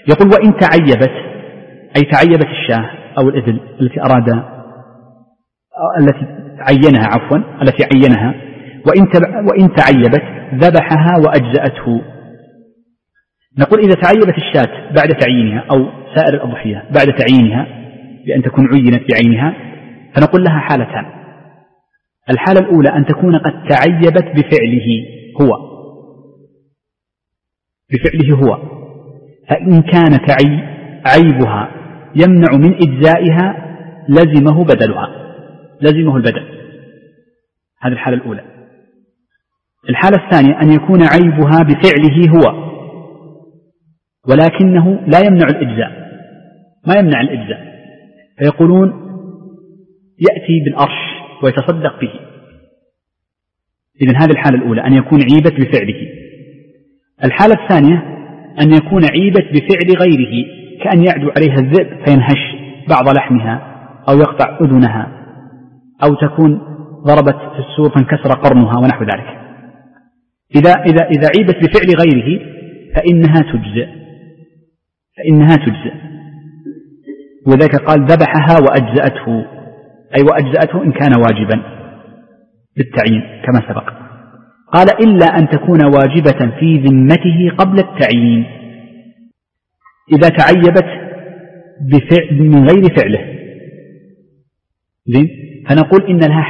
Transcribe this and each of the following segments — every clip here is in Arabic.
يقول وإن تعيبت، أي تعيبت الشاة أو الإبل التي التي عينها، وإن تعيبت ذبحها وأجزأته. نقول إذا تعيبت الشاة بعد تعيينها أو سائر الأضحية بعد تعيينها بأن تكون عينت بعينها، فنقول لها حالتان. الحالة الأولى أن تكون قد تعيبت بفعله هو، فإن كان عيبها يمنع من إجزائها لزمه البدل. هذه الحالة الأولى. الحالة الثانية أن يكون عيبها بفعله هو ولكنه لا يمنع الإجزاء، فيقولون يأتي بالأرش ويتصدق به. إذن هذه الحالة الأولى أن يكون عيبت بفعله. الحالة الثانية أن يكون عيبت بفعل غيره، كأن يعدو عليها الذئب فينهش بعض لحمها أو يقطع أذنها، أو تكون ضربت في السور فانكسر قرنها ونحو ذلك. إذا عيبت بفعل غيره فإنها تجزئ. وذلك قال ذبحها وأجزأته، أي وأجزأته إن كان واجبا بالتعيين كما سبق. قال إلا أن تكون واجبة في ذمته قبل التعيين، إذا تعيبت من غير فعله. فنقول إن لها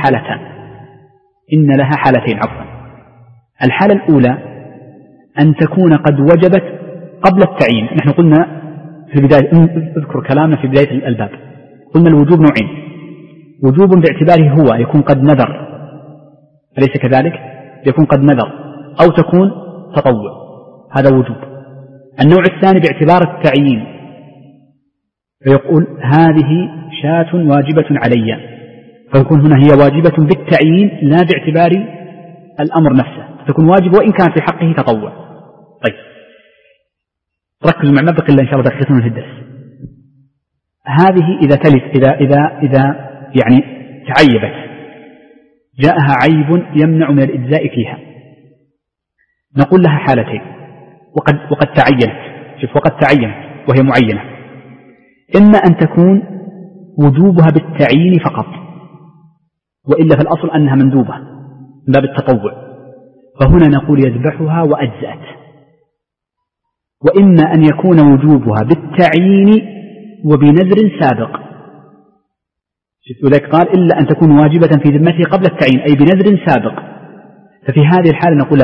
حالتين. الحالة الأولى أن تكون قد وجبت قبل التعيين. نحن قلنا في البداية، اذكر كلامنا في بداية الباب، قلنا الوجوب نوعين: وجوب باعتباره هو يكون قد نذر، أليس كذلك؟ يكون قد نذر، أو تكون تطوع، هذا وجوب. النوع الثاني باعتبار التعيين، فيقول هذه شاة واجبة علي، فيكون هنا هي واجبة بالتعيين لا باعتبار الأمر نفسه، تكون واجب وإن كان في حقه تطوع. طيب ركزوا معنا بقي إن شاء الله دقيقتين في الدرس. هذه إذا تلف إذا يعني تعيبت، جاءها عيب يمنع من الإجزاء فيها، نقول لها حالتين. وقد تعينت وهي معينة، إما أن تكون وجوبها بالتعيين فقط، وإلا في الأصل أنها مندوبة من باب التطوع، فهنا نقول يذبحها وأجزأت. وإما أن يكون وجوبها بالتعيين وبنذر سابق، ولذلك قال إلا أن تكون واجبة في ذمته قبل التعيين، أي بنذر سابق. ففي هذه الحالة نقول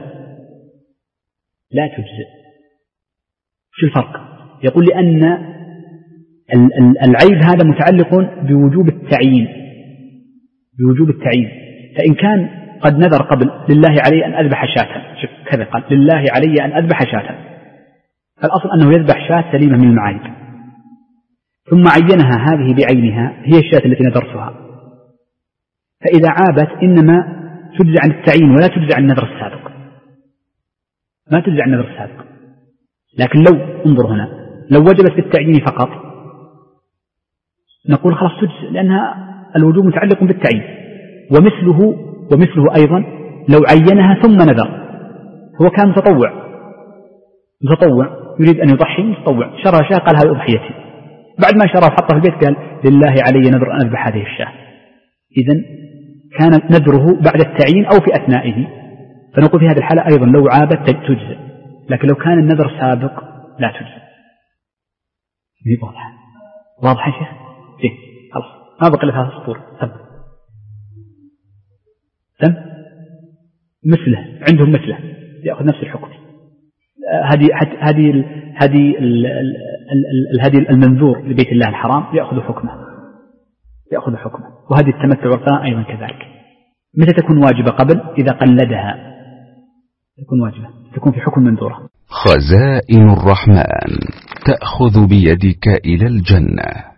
لا تجزئ. شو الفرق؟ يقول لأن العيب هذا متعلق بوجوب التعيين، فإن كان قد نذر قبل لله علي أن أذبح شاة، شوف كذا قال لله علي أن أذبح شاة، فالأصل أنه يذبح شاة سليمة من المعايب، ثم عينها هذه بعينها هي الشاة التي نذرتها، فإذا عابت إنما تجزى عن التعيين ولا تجزى عن النذر السابق، ما تجزى عن النذر السابق. لكن انظر هنا، لو وجبت بالتعيين فقط نقول خلاص تجزى، لأنها الوجوب متعلق بالتعيين. ومثله أيضا لو عينها ثم نذر، هو كان متطوع يريد أن يضحي، متطوع شرى شاة قال هذه أضحيتي، بعد ما شرى وحطها في البيت قال لله علي نذر أن أذبح هذه الشاة. إذن كان نذره بعد التعيين أو في أثنائه، فنقول في هذه الحالة أيضا لو عابت تجزئ، لكن لو كان النذر سابق لا تجزئ. واضح يا شيخ؟ خلاص ما بقى لها سطور. مثله عندهم مثله يأخذ نفس الحكم. هذه المنذور لبيت الله الحرام يأخذ حكمه. وهذه التمتع والقراء أيضا كذلك. متى تكون واجبة؟ قبل إذا قلدها تكون واجبة، تكون في حكم منذورة. خزائن الرحمن تأخذ بيدك إلى الجنة.